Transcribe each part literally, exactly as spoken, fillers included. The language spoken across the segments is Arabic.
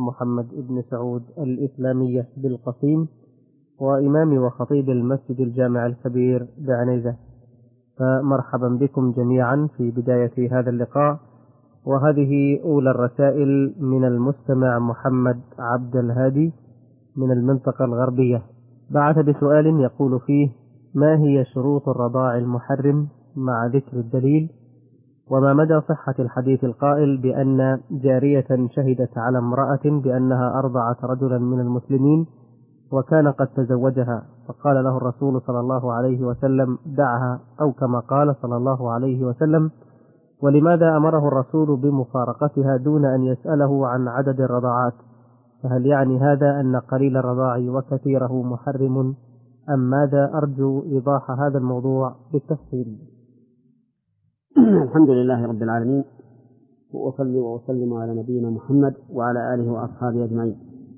محمد بن سعود الإسلامية بالقصيم، وإمام وخطيب المسجد الجامع الكبير بعنيزة. فمرحبا بكم جميعا في بداية هذا اللقاء. وهذه أولى الرسائل من المستمع محمد عبد الهادي من المنطقة الغربية، بعث بسؤال يقول فيه: ما هي شروط الرضاع المحرم مع ذكر الدليل؟ وما مدى صحة الحديث القائل بأن جارية شهدت على امرأة بأنها أرضعت رجلا من المسلمين وكان قد تزوجها، فقال له الرسول صلى الله عليه وسلم: دعها، أو كما قال صلى الله عليه وسلم. ولماذا أمره الرسول بمفارقتها دون أن يسأله عن عدد الرضاعات؟ فهل يعني هذا أن قليل الرضاع وكثيره محرم، أم ماذا؟ أرجو إيضاح هذا الموضوع بالتفصيل. الحمد لله رب العالمين، وأصلي وأسلم على نبينا محمد وعلى آله وأصحابه أجمعين.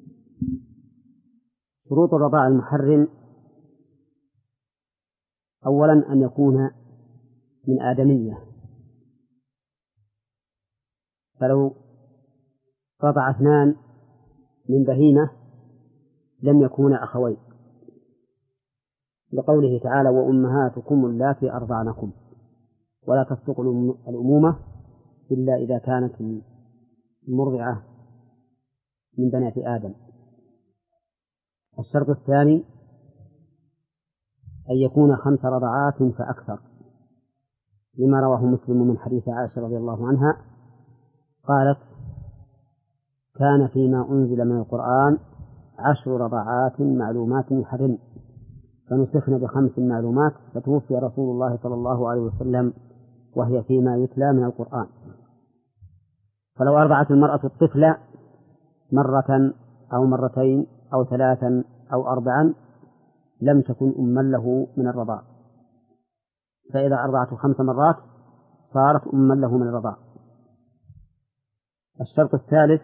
شروط الرضاع المحرم: أولا أن يكون من آدمية، فلو رضع اثنان من بهيمة لم يكونا أخوين، لقوله تعالى: وأمهاتكم اللاتي أرضعنكم، ولا تسقط الأمومة إلا إذا كانت المرضعة من بنات آدم. الشرط الثاني أن يكون خمس رضعات فأكثر، لما رواه مسلم من حديث عائشة رضي الله عنها قالت: كان فيما أنزل من القرآن عشر رضعات معلومات يحرم، فنسخن بخمس معلومات، فتوفي رسول الله صلى الله عليه وسلم وهي فيما يتلى من القرآن. فلو أرضعت المرأة الطفل مرة أو مرتين أو ثلاثا أو أربعا لم تكن أما له من الرضاع، فإذا أرضعته خمس مرات صارت أما له من الرضاع. الشرط الثالث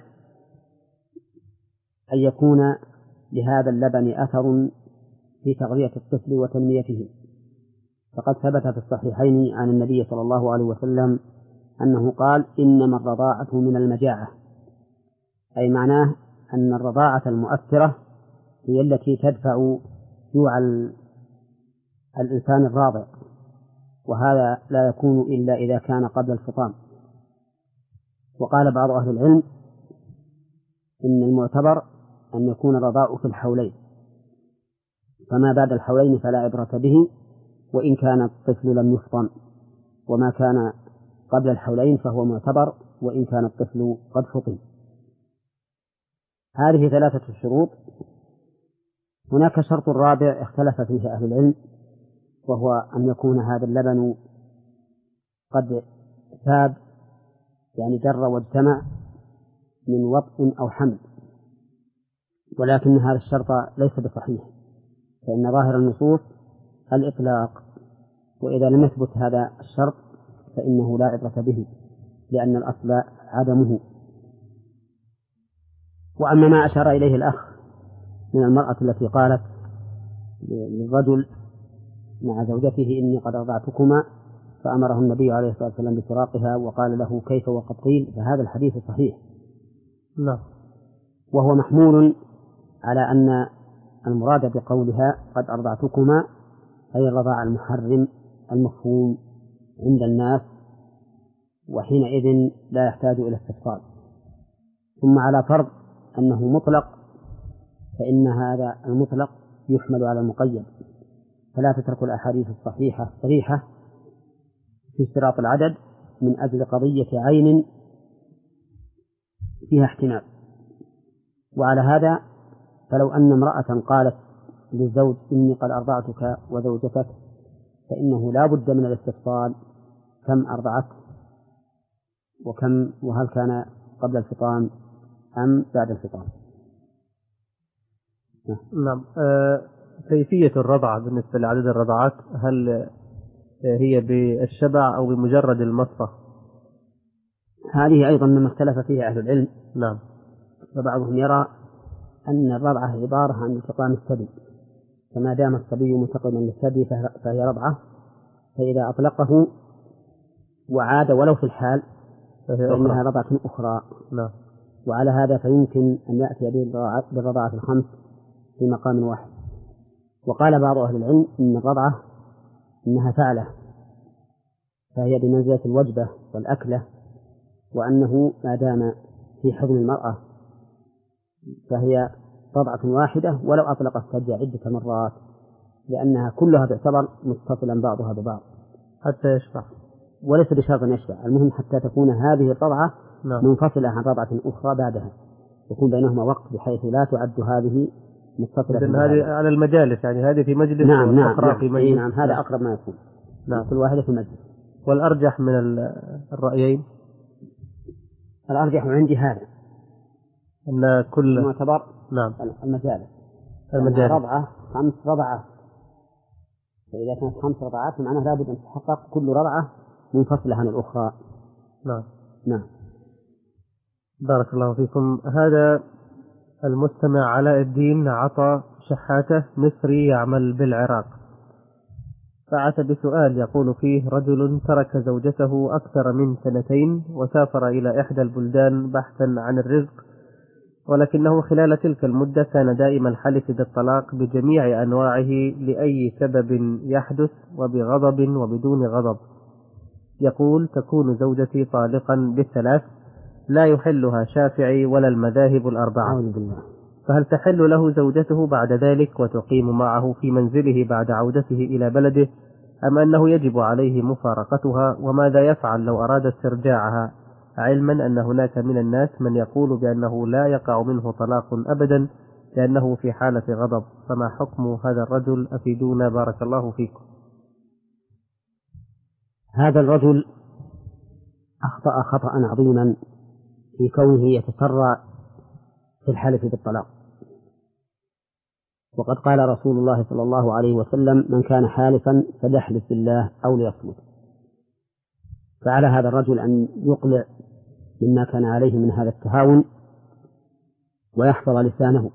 أن يكون لهذا اللبن أثر في تغذية الطفل وتنميته، فقد ثبت في الصحيحين عن النبي صلى الله عليه وسلم أنه قال: إنما الرضاعة من المجاعة، أي معناه أن الرضاعة المؤثرة هي التي تدفع جوع الإنسان الراضع، وهذا لا يكون إلا إذا كان قبل الفطام. وقال بعض أهل العلم إن المعتبر أن يكون الرضاع في الحولين، فما بعد الحولين فلا عبرة به وإن كان الطفل لم يفطم، وما كان قبل الحولين فهو معتبر وإن كان الطفل قد فطم. هذه ثلاثة الشروط. هناك شرط رابع اختلف فيه أهل العلم، وهو أن يكون هذا اللبن قد ثاب، يعني در واجتمع من وطء أو حمل، ولكن هذا الشرط ليس بصحيح، فإن ظاهر النصوص الإطلاق، وإذا لم يثبت هذا الشرط فإنه لا عبرة به، لأن الأصل عدمه. وأما ما أشار إليه الأخ من المرأة التي قالت للرجل مع زوجته: إني قد أرضعتكما، فأمره النبي عليه الصلاة والسلام بفراقها وقال له: كيف وقد قيل؟ فهذا الحديث صحيح. لا. وهو محمول على أن المراد بقولها قد أرضعتكما أي الرضاع المحرم المفهوم عند الناس، وحينئذ لا يحتاج إلى استفصال. ثم على فرض أنه مطلق، فإن هذا المطلق يحمل على المقيد، فلا تترك الأحاديث الصحيحة الصريحة في اشتراط العدد من أجل قضية عين فيها احتمال. وعلى هذا فلو أن امرأة قالت للزوج: إني قد أرضعتك وزوجتك، فإنه لا بد من الاستفصال: كم أرضعت، وكم، وهل كان قبل الفطام أم بعد الفطام. نعم. أه كيفية الرضع بالنسبة لعدد الرضعات، هل هي بالشبع أو بمجرد المصة؟ هذه أيضا مما اختلف فيها أهل العلم. نعم. فبعضهم يرى أن الرضعة عبارة عن التقام الثدي، فما دام الصبي ملتقما للثدي فهي رضعة، فإذا أطلقه وعاد ولو في الحال فإنها رضعة أخرى. نعم. وعلى هذا فيمكن أن يأتي بالرضاعة الخمس في مقام واحد. وقال بعض أهل العلم إن الرضعة إنها فعلة، فهي بمنزلة الوجبة والأكلة، وأنه ما دام في حضن المرأة فهي رضعة واحدة ولو أطلق الثدي عدة مرات، لأنها كلها تعتبر متصلا بعضها ببعض حتى يشبع، وليس بشرط أن يشبع، المهم حتى تكون هذه الرضعة نعم. منفصلة عن رضعة أخرى بعدها، يكون بينهما وقت بحيث لا تعد هذه متصلة. إذن هذه على المجالس، يعني هذه في مجلس نعم نعم أخرى نعم في مجلس. نعم هذا أقرب ما يكون. نعم. كل واحدة في مجلس. والأرجح من الرأيين؟ الأرجح عندي هذا أن كل معتبر نعم المجالس المجالس رضعة خمس رضعات، فإذا كانت خمس رضعات معناه لابد أن تتحقق كل رضعة منفصلة عن الأخرى. نعم نعم. بارك الله فيكم. هذا المستمع علاء الدين عطى شحاته مصري يعمل بالعراق، فعت بسؤال يقول فيه: رجل ترك زوجته أكثر من سنتين وسافر إلى إحدى البلدان بحثا عن الرزق، ولكنه خلال تلك المدة كان دائم الحلف بالطلاق بجميع أنواعه لأي سبب يحدث، وبغضب وبدون غضب. يقول: تكون زوجتي طالقا بالثلاث، لا يحلها شافعي ولا المذاهب الأربعة، فهل تحل له زوجته بعد ذلك وتقيم معه في منزله بعد عودته إلى بلده، أم أنه يجب عليه مفارقتها؟ وماذا يفعل لو أراد استرجاعها، علما أن هناك من الناس من يقول بأنه لا يقع منه طلاق أبدا لأنه في حالة غضب، فما حكم هذا الرجل؟ أفيدونا بارك الله فيكم. هذا الرجل أخطأ خطأ عظيما في كونه يتسرع في الحلف بالطلاق، وقد قال رسول الله صلى الله عليه وسلم: من كان حالفا فليحلف بالله أو ليصمت. فعلى هذا الرجل أن يقلع مما كان عليه من هذا التهاون ويحفظ لسانه.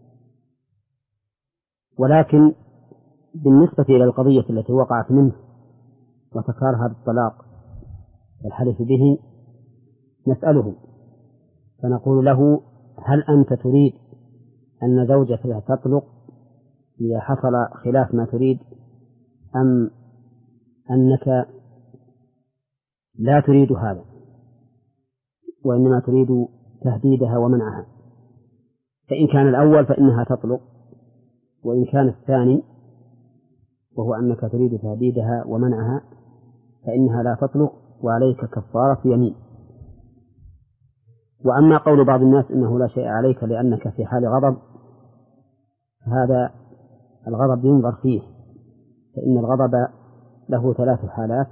ولكن بالنسبة إلى القضية التي وقعت منه وتكرار هذا الطلاق والحلف به، نسأله فنقول له: هل أنت تريد أن زوجتك تطلق إذا حصل خلاف ما تريد، أم أنك لا تريد هذا وإنما تريد تهديدها ومنعها؟ فإن كان الأول فإنها تطلق، وإن كان الثاني وهو أنك تريد تهديدها ومنعها فإنها لا تطلق وعليك كفارة يمين. وأما قول بعض الناس إنه لا شيء عليك لأنك في حال غضب، هذا الغضب ينظر فيه، فإن الغضب له ثلاث حالات: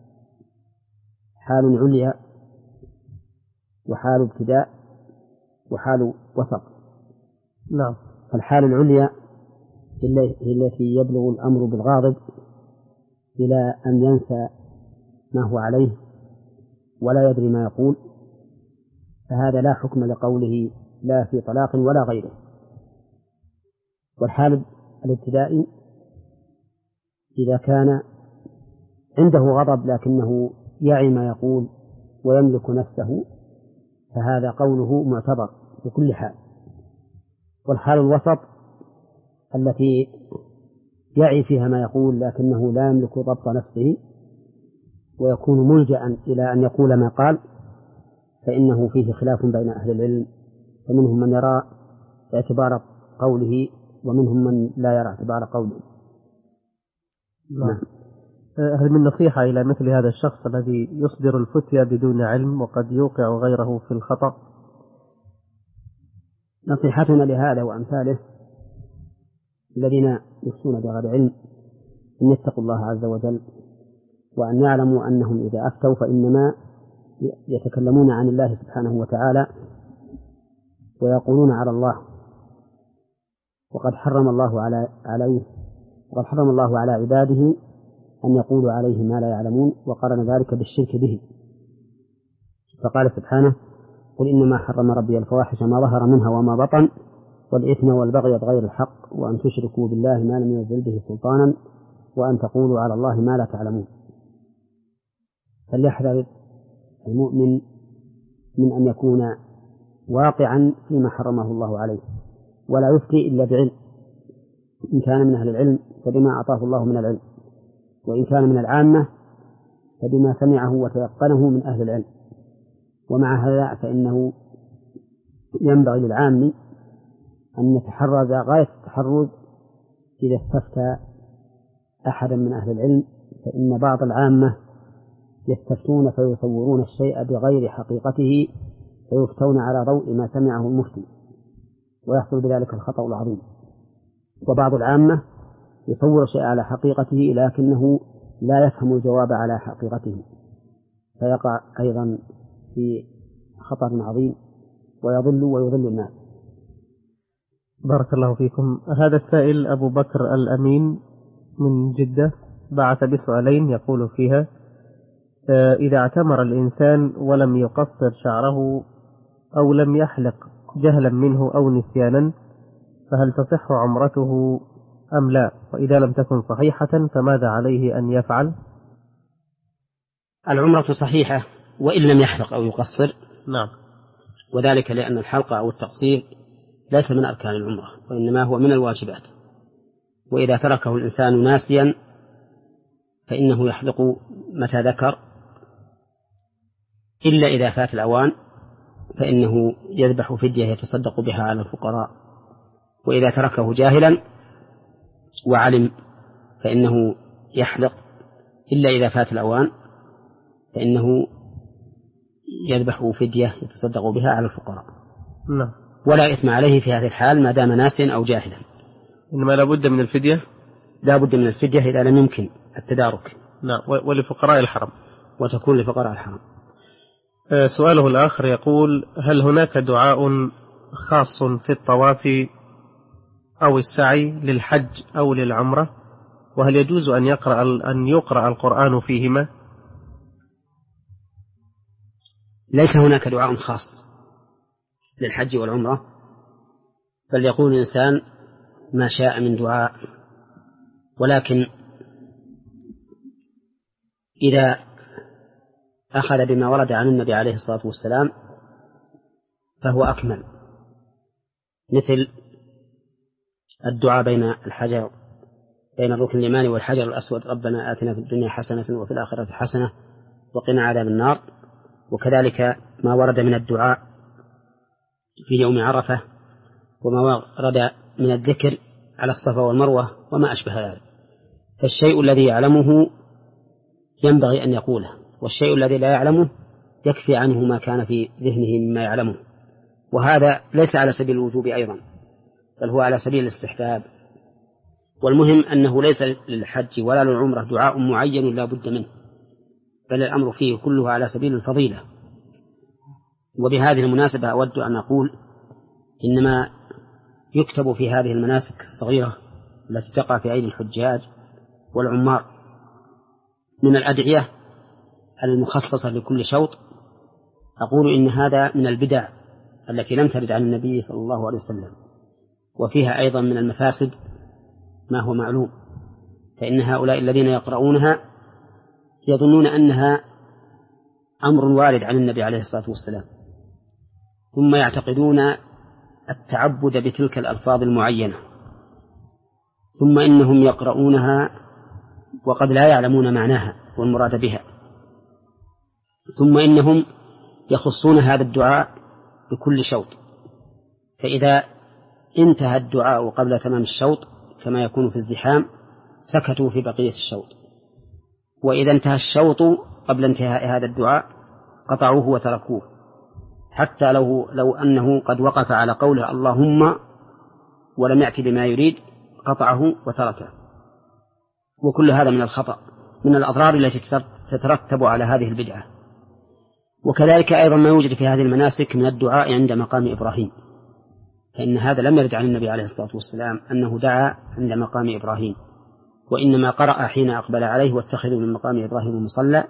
حال عليا، وحال ابتداء، وحال وسط. نعم. فالحال العليا هي التي يبلغ الأمر بالغاضب إلى أن ينسى ما هو عليه ولا يدري ما يقول، فهذا لا حكم لقوله لا في طلاق ولا غيره. والحال الابتدائي إذا كان عنده غضب لكنه يعي ما يقول ويملك نفسه، فهذا قوله معتبر بكل حال. والحال الوسط التي يعي فيها ما يقول لكنه لا يملك ضبط نفسه ويكون ملجأ إلى أن يقول ما قال، فإنه فيه خلاف بين أهل العلم، فمنهم من يرى اعتبار قوله ومنهم من لا يرى اعتبار قوله. نعم. هل من نصيحة إلى مثل هذا الشخص الذي يصدر الفتيا بدون علم وقد يوقع غيره في الخطأ؟ نصيحتنا لهذا وأمثاله الذين يفتون بغير علم أن يتقوا الله عز وجل، وأن يعلموا أنهم إذا أفتوا فإنما يتكلمون عن الله سبحانه وتعالى ويقولون على الله، وقد حرم الله على عليه وقد حرم الله على عباده أن يقولوا عليه ما لا يعلمون، وقرن ذلك بالشرك به. فقال سبحانه: قل إنما حرم ربي الفواحش ما ظهر منها وما بطن والإثم والبغي بغير الحق وأن تشركوا بالله ما لم ينزل به سلطانا وأن تقولوا على الله ما لا تعلمون. فليحذر المؤمن من أن يكون واقعا فيما حرمه الله عليه، ولا يفتي إلا بعلم، إن كان من أهل العلم فبما أعطاه الله من العلم، وإن كان من العامة فبما سمعه وتيقنه من أهل العلم. ومع هذا فإنه ينبغي للعام أن يتحرز غاية التحرز إذا استفتى أحدا من أهل العلم، فإن بعض العامة يستفتون فيصورون الشيء بغير حقيقته فيفتون على ضوء ما سمعه المفتي، ويحصل بذلك الخطأ العظيم. وبعض العامة يصور الشيء على حقيقته لكنه لا يفهم الجواب على حقيقته، فيقع أيضا في خطر عظيم ويضل ويضل الناس. بارك الله فيكم. هذا السائل أبو بكر الأمين من جدة بعث بسؤالين يقول فيها: إذا اعتمر الإنسان ولم يقصر شعره أو لم يحلق جهلا منه أو نسيانا فهل تصح عمرته أم لا؟ وإذا لم تكن صحيحة فماذا عليه أن يفعل؟ العمرة صحيحة وإن لم يحلق أو يقصر. نعم. وذلك لأن الحلق أو التقصير ليس من أركان العمرة وإنما هو من الواجبات. وإذا تركه الإنسان ناسيا فإنه يحلق متى ذكر، إلا إذا فات الأوان فإنه يذبح فدية يتصدق بها على الفقراء. وإذا تركه جاهلا وعلم فإنه يحلق، إلا إذا فات الأوان فإنه يذبح فدية يتصدق بها على الفقراء. نعم. ولا إثم عليه في هذه الحال ما دام ناسيا أو جاهلا. إنما لا بد من الفدية. لا بد من الفدية إذا لم يمكن التدارك. نعم. ولفقراء الحرم. وتكون لفقراء الحرم. سؤاله الآخر يقول: هل هناك دعاء خاص في الطواف أو السعي للحج أو للعمرة؟ وهل يجوز أن يقرأ أن يقرأ القرآن فيهما؟ ليس هناك دعاء خاص للحج والعمرة، بل يقول الإنسان ما شاء من دعاء، ولكن إذا أخذ بما ورد عن النبي عليه الصلاة والسلام فهو أكمل، مثل الدعاء بين الحجر بين الركن اليماني والحجر الأسود: ربنا آتنا في الدنيا حسنة وفي الآخرة حسنة وقنا عذاب النار. وكذلك ما ورد من الدعاء في يوم عرفة، وما ورد من الذكر على الصفا والمروة وما أشبه ذلك. فالشيء الذي يعلمه ينبغي أن يقوله، والشيء الذي لا يعلمه يكفي عنه ما كان في ذهنه مما يعلمه. وهذا ليس على سبيل الوجوب أيضا، بل هو على سبيل الاستحباب. والمهم أنه ليس للحج ولا للعمرة دعاء معين لا بد منه، بل الأمر فيه كله على سبيل الفضيلة. وبهذه المناسبة أود أن أقول إنما يكتب في هذه المناسك الصغيرة التي تقع في أيدي الحجاج والعمار من الأدعية المخصصة لكل شوط، أقول إن هذا من البدع التي لم ترد عن النبي صلى الله عليه وسلم، وفيها أيضا من المفاسد ما هو معلوم. فإن هؤلاء الذين يقرؤونها يظنون أنها أمر وارد عن النبي عليه الصلاة والسلام، ثم يعتقدون التعبد بتلك الألفاظ المعينة، ثم إنهم يقرؤونها وقد لا يعلمون معناها والمراد بها، ثم إنهم يخصون هذا الدعاء بكل شوط، فإذا انتهى الدعاء قبل تمام الشوط كما يكون في الزحام سكتوا في بقية الشوط، وإذا انتهى الشوط قبل انتهاء هذا الدعاء قطعوه وتركوه، حتى لو, لو أنه قد وقف على قوله اللهم ولم يأتي بما يريد قطعه وتركه. وكل هذا من الخطأ، من الأضرار التي تترتب على هذه البدعة. وكذلك أيضا ما يوجد في هذه المناسك من الدعاء عند مقام إبراهيم، فإن هذا لم يرد عن النبي عليه الصلاة والسلام أنه دعا عند مقام إبراهيم، وإنما قرأ حين أقبل عليه واتخذوا من مقام إبراهيم مصلى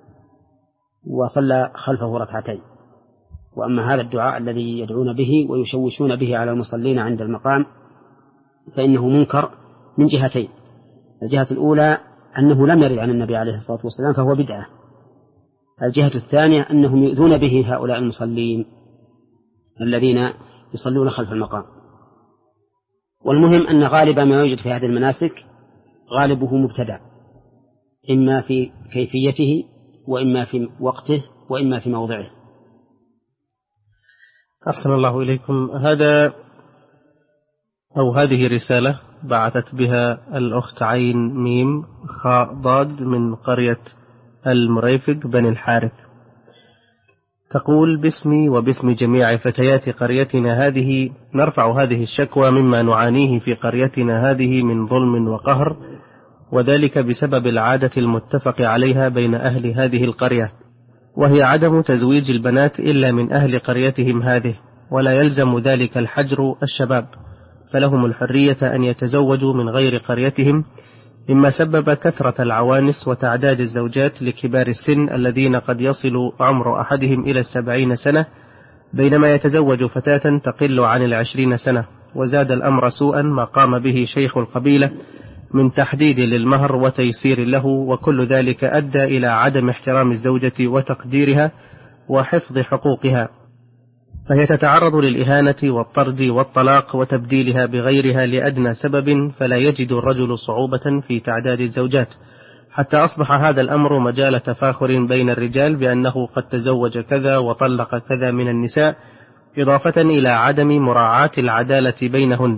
وصلى خلفه ركعتين. وأما هذا الدعاء الذي يدعون به ويشوشون به على المصلين عند المقام فإنه منكر من جهتين: الجهة الأولى أنه لم يرد عن النبي عليه الصلاة والسلام فهو بدعة، الجهة الثانية أنهم يؤذون به هؤلاء المصلين الذين يصلون خلف المقام. والمهم أن غالب ما يوجد في هذه المناسك غالبه مبتدع، إما في كيفيته وإما في وقته وإما في موضعه. أحسن الله إليكم. هذا أو هذه رسالة بعثت بها الأخت عين ميم خاء ضاد من قرية المريفق بني الحارث، تقول: باسمي وباسم جميع فتيات قريتنا هذه نرفع هذه الشكوى مما نعانيه في قريتنا هذه من ظلم وقهر، وذلك بسبب العادة المتفق عليها بين أهل هذه القرية، وهي عدم تزويج البنات إلا من أهل قريتهم هذه، ولا يلزم ذلك الحجر الشباب، فلهم الحرية أن يتزوجوا من غير قريتهم، مما سبب كثرة العوانس وتعداد الزوجات لكبار السن الذين قد يصل عمر أحدهم إلى السبعين سنة، بينما يتزوج فتاة تقل عن العشرين سنة. وزاد الأمر سوءا ما قام به شيخ القبيلة من تحديد للمهر وتيسير له، وكل ذلك أدى إلى عدم احترام الزوجة وتقديرها وحفظ حقوقها، فهي تتعرض للإهانة والطرد والطلاق وتبديلها بغيرها لأدنى سبب، فلا يجد الرجل صعوبة في تعداد الزوجات، حتى أصبح هذا الأمر مجال تفاخر بين الرجال بأنه قد تزوج كذا وطلق كذا من النساء، إضافة إلى عدم مراعاة العدالة بينهن.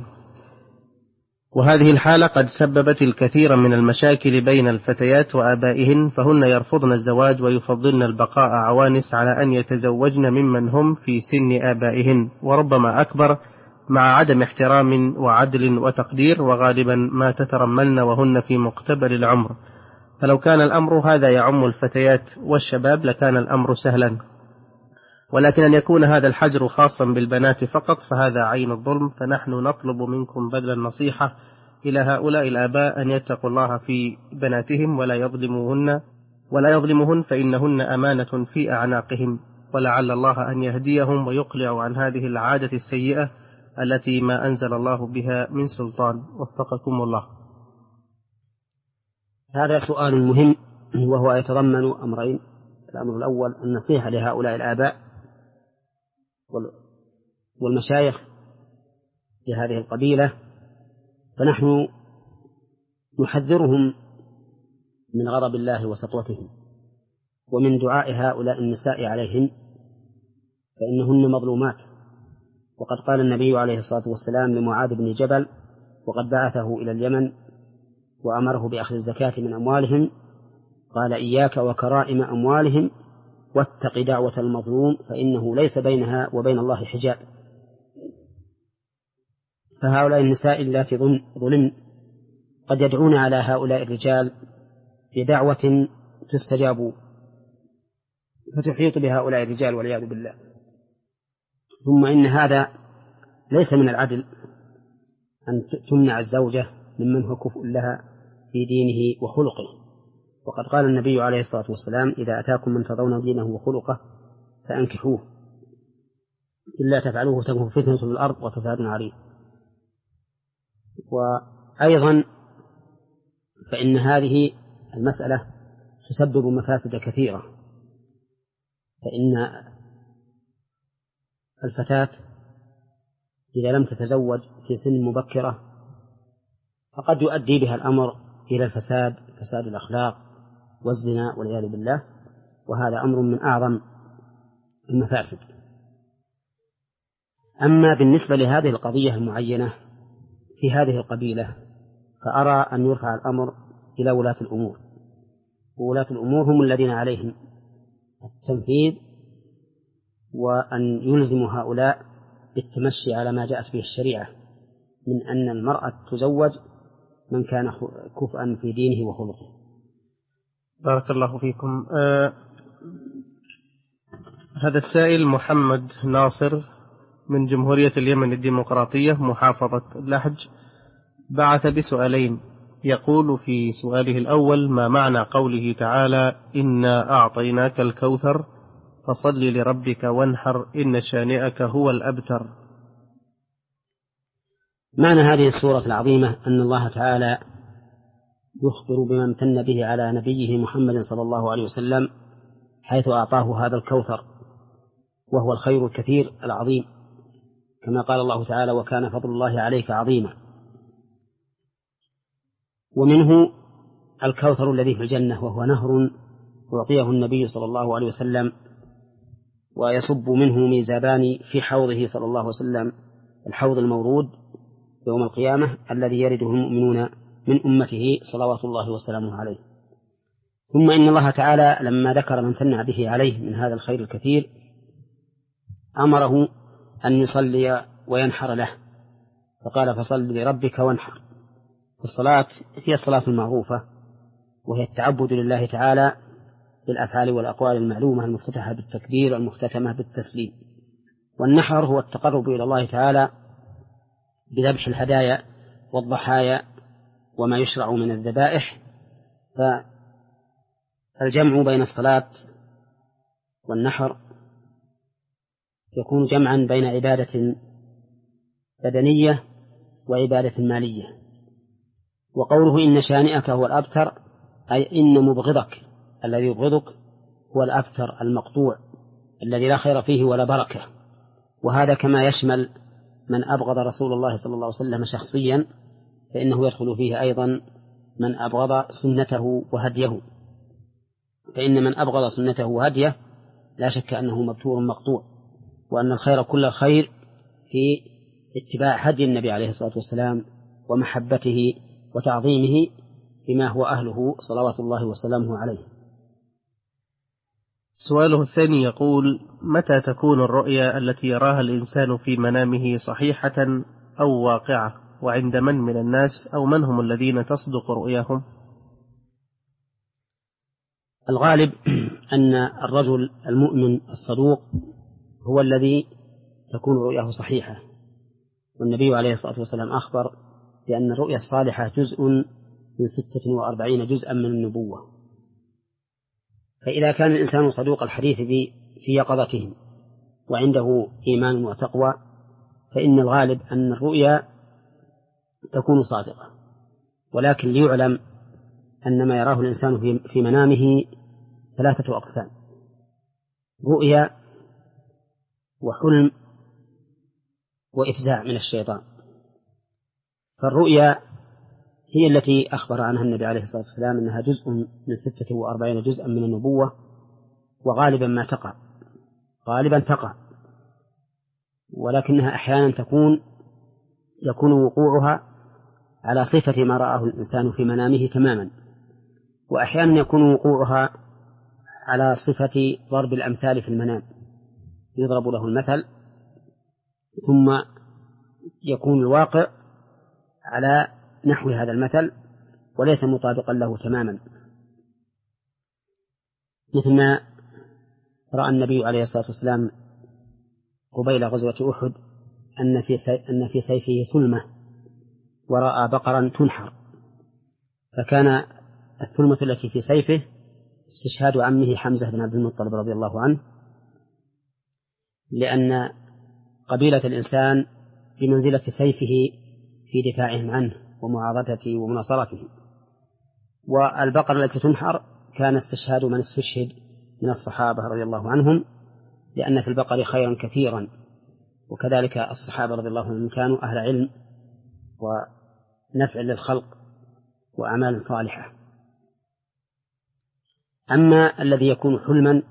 وهذه الحالة قد سببت الكثير من المشاكل بين الفتيات وآبائهن، فهن يرفضن الزواج ويفضلن البقاء عوانس على أن يتزوجن ممن هم في سن آبائهن، وربما أكبر، مع عدم احترام وعدل وتقدير، وغالبا ما تترملن وهن في مقتبل العمر. فلو كان الأمر هذا يعم الفتيات والشباب لكان الأمر سهلا، ولكن أن يكون هذا الحجر خاصا بالبنات فقط فهذا عين الظلم. فنحن نطلب منكم بذل النصيحة إلى هؤلاء الآباء أن يتقوا الله في بناتهم ولا يظلموهن ولا يظلمهن فإنهن أمانة في أعناقهم، ولعل الله أن يهديهم ويقلع عن هذه العادة السيئة التي ما أنزل الله بها من سلطان. وفقكم الله. هذا سؤال مهم، وهو يتضمن أمرين. الأمر الأول النصيحة لهؤلاء الآباء والمشايخ لهذه القبيلة، فنحن نحذرهم من غضب الله وسطوتهم ومن دعاء هؤلاء النساء عليهن، فإنهن مظلومات. وقد قال النبي عليه الصلاة والسلام لمعاذ بن جبل وقد بعثه إلى اليمن وأمره بأخذ الزكاة من أموالهم، قال: إياك وكرائم أموالهم واتق دعوة المظلوم فإنه ليس بينها وبين الله حجاب. فهؤلاء النساء اللاتي ظلمن قد يدعون على هؤلاء الرجال بدعوة تستجاب فتحيط بهؤلاء الرجال والعياذ بالله. ثم إن هذا ليس من العدل أن تمنع الزوجة ممن هو كفء لها في دينه وخلقه. وقد قال النبي عليه الصلاة والسلام: إذا أتاكم من ترضون دينه وخلقه فأنكحوه، إلا تفعلوه تكون فتنة في الأرض وفساد عريض. وأيضا فإن هذه المسألة تسبب مفاسد كثيرة، فإن الفتاة إذا لم تتزوج في سن مبكرة فقد يؤدي بها الأمر إلى الفساد، فساد الأخلاق والزنا والعياذ بالله، وهذا أمر من أعظم المفاسد. أما بالنسبة لهذه القضية المعينة في هذه القبيلة فأرى أن يرفع الأمر إلى ولاة الأمور، وولاة الأمور هم الذين عليهم التنفيذ وأن يلزموا هؤلاء بالتمشي على ما جاءت به الشريعة من أن المرأة تزوج من كان كفءا في دينه وخلقه. بارك الله فيكم. آه هذا السائل محمد ناصر من جمهورية اليمن الديمقراطية محافظة لحج بعث بسؤالين. يقول في سؤاله الأول: ما معنى قوله تعالى: إنا أعطيناك الكوثر فصل لربك وانحر إن شانئك هو الأبتر؟ معنى هذه السورة العظيمة أن الله تعالى يخبر بما امتن به على نبيه محمد صلى الله عليه وسلم، حيث أعطاه هذا الكوثر، وهو الخير الكثير العظيم كما قال الله تعالى: وكان فضل الله عليك عظيما. ومنه الكوثر الذي في الجنة، وهو نهر أعطيه النبي صلى الله عليه وسلم، ويصب منه ميزابان في حوضه صلى الله عليه وسلم، الحوض المورود يوم القيامة الذي يرده المؤمنون من أمته صلوات الله وسلامه عليه. ثم إن الله تعالى لما ذكر من ثنى به عليه من هذا الخير الكثير أمره أن يصلي وينحر له، فقال: فصل لربك وانحر. الصلاة هي الصلاة المعروفة، وهي التعبد لله تعالى بالأفعال والأقوال المعلومة المفتتحة بالتكبير والمختتمة بالتسليم. والنحر هو التقرب إلى الله تعالى بذبح الهدايا والضحايا وما يشرع من الذبائح. فالجمع بين الصلاة والنحر يكون جمعا بين عبادة بدنية وعبادة مالية. وقوله إن شانئك هو الأبتر، أي إن مبغضك الذي يبغضك هو الأبتر المقطوع الذي لا خير فيه ولا بركة. وهذا كما يشمل من أبغض رسول الله صلى الله عليه وسلم شخصيا، فإنه يدخل فيه أيضا من أبغض سنته وهديه، فإن من أبغض سنته وهديه لا شك أنه مبتور مقطوع، وأن الخير كل الخير في اتباع هدي النبي عليه الصلاة والسلام ومحبته وتعظيمه بما هو أهله صلوات الله وسلامه عليه. سؤاله الثاني يقول: متى تكون الرؤيا التي يراها الإنسان في منامه صحيحة أو واقعة، وعند من من الناس، أو من هم الذين تصدق رؤياهم؟ الغالب أن الرجل المؤمن الصدوق هو الذي تكون رؤياه صحيحة، والنبي عليه الصلاة والسلام أخبر بأن الرؤيا الصالحة جزء من ستة وأربعين جزءا من النبوة. فإذا كان الإنسان صدوق الحديث في يقظته وعنده إيمان وتقوى، فإن الغالب أن الرؤيا تكون صادقة. ولكن ليعلم أن ما يراه الإنسان في منامه ثلاثة أقسام: رؤيا وحلم وإفزاع من الشيطان. فالرؤيا هي التي أخبر عنها النبي عليه الصلاة والسلام أنها جزء من ستة وأربعين جزءا من النبوة، وغالبا ما تقع غالبا تقع ولكنها أحيانا تكون يكون وقوعها على صفة ما رآه الإنسان في منامه تماما، وأحيانا يكون وقوعها على صفة ضرب الأمثال في المنام، يضرب له المثل ثم يكون الواقع على نحو هذا المثل وليس مطابقا له تماما، مثل ما رأى النبي عليه الصلاة والسلام قبيل غزوة أحد أن في أن في سيفه ثلمة، ورأى بقرا تنحر، فكان الثلمة التي في سيفه استشهاد عمه حمزة بن عبد المطلب رضي الله عنه، لأن قبيلة الإنسان بمنزلة سيفه في دفاعهم عنه ومعارضته ومناصرته. والبقرة التي تنحر كان استشهاد من استشهد من الصحابة رضي الله عنهم، لأن في البقر خيرا كثيرا، وكذلك الصحابة رضي الله عنهم كانوا أهل علم ونفع للخلق وأعمال صالحة. أما الذي يكون حلما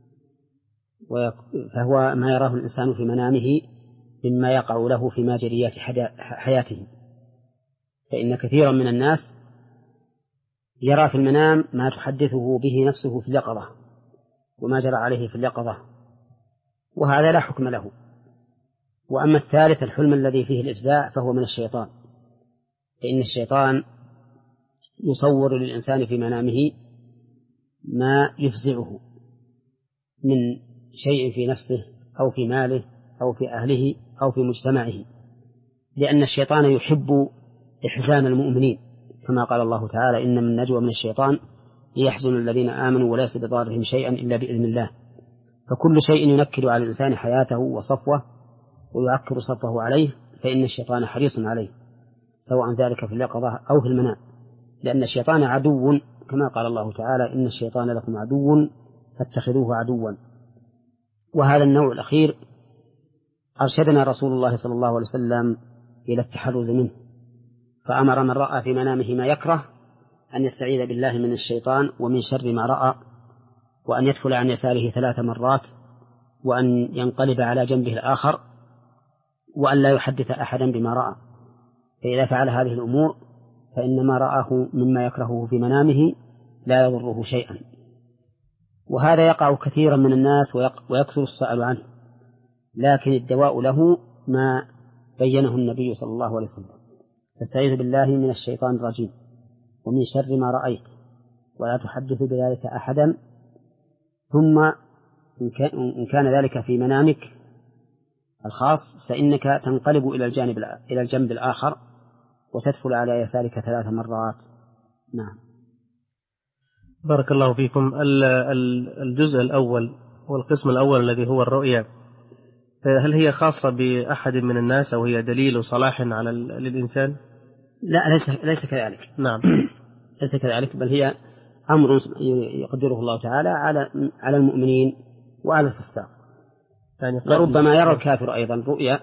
فهو ما يراه الإنسان في منامه مما يقع له في ماجريات حياته، فإن كثيرا من الناس يرى في المنام ما تحدثه به نفسه في اليقظة وما جرى عليه في اليقظة، وهذا لا حكم له. وأما الثالث الحلم الذي فيه الإفزاع فهو من الشيطان، فإن الشيطان يصور للإنسان في منامه ما يفزعه من شيء في نفسه أو في ماله أو في أهله أو في مجتمعه، لأن الشيطان يحب إحزان المؤمنين، كما قال الله تعالى: إن من نجوى من الشيطان ليحزن الذين آمنوا وليس بضارهم شيئا إلا بإذن الله. فكل شيء ينكد على الإنسان حياته وصفوه ويعكر صفه عليه فإن الشيطان حريص عليه، سواء ذلك في اليقظة أو في المنام، لأن الشيطان عدو، كما قال الله تعالى: إن الشيطان لكم عدو فاتخذوه عدوا. وهذا النوع الأخير أرشدنا رسول الله صلى الله عليه وسلم إلى التحرز منه، فأمر من رأى في منامه ما يكره أن يستعيذ بالله من الشيطان ومن شر ما رأى، وأن يدخل عن يساره ثلاث مرات، وأن ينقلب على جنبه الآخر، وأن لا يحدث أحدا بما رأى. فإذا فعل هذه الأمور فإن ما رآه مما يكرهه في منامه لا يضره شيئا. وهذا يقع كثيرا من الناس ويكثر السؤال عنه، لكن الدواء له ما بينه النبي صلى الله عليه وسلم: فاستعيذ بالله من الشيطان الرجيم ومن شر ما رأيت ولا تحدث بذلك أحدا، ثم إن كان ذلك في منامك الخاص فإنك تنقلب إلى الجانب إلى الجنب الآخر وتدخل على يسارك ثلاث مرات. نعم. بارك الله فيكم. الجزء الأول والقسم الأول الذي هو الرؤيا، هل هي خاصة بأحد من الناس أو هي دليل صلاح على للإنسان؟ لا، ليس ليس كذلك. نعم. ليس كذلك، بل هي أمر يقدره الله تعالى على على المؤمنين وعلى الفساق. يعني وربما يرى الكافر أيضا رؤيا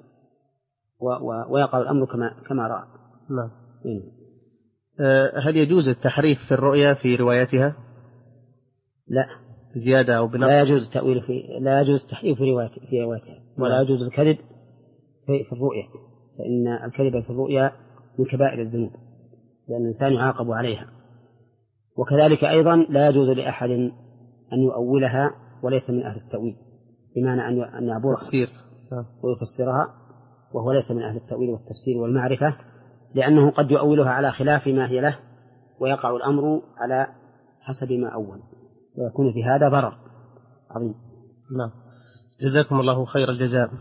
ويقع الأمر كما كما رأى. نعم. هل يجوز التحريف في الرؤيا في روايتها؟ لا، زيادة أو بنقص. لا يجوز التأويل في لا يجوز التحريف في روايتها في روايتها ولا يجوز الكذب في, في الرؤيا، فإن الكذب في الرؤيا من كبائر الذنوب لأن الإنسان يعاقب عليها. وكذلك أيضا لا يجوز لأحد أن يؤولها وليس من أهل التأويل، بمعنى أن يعبر ويفسرها وهو ليس من أهل التأويل والتفسير والمعرفة، لأنه قد يؤولها على خلاف ما هي له ويقع الأمر على حسب ما أول، ويكون في هذا ضرر عظيم. نعم. جزاكم الله خير الجزاء.